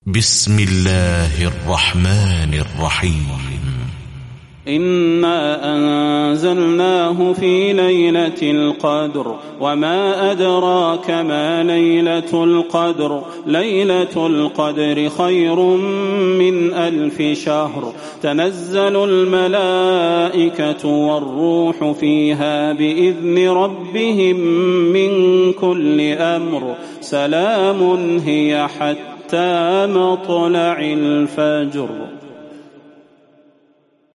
بسم الله الرحمن الرحيم. إنا أنزلناه في ليلة القدر وما أدراك ما ليلة القدر ليلة القدر خير من 1000 شهر تنزل الملائكة والروح فيها بإذن ربهم من كل أمر سلام هي حتى مطلع الفجر.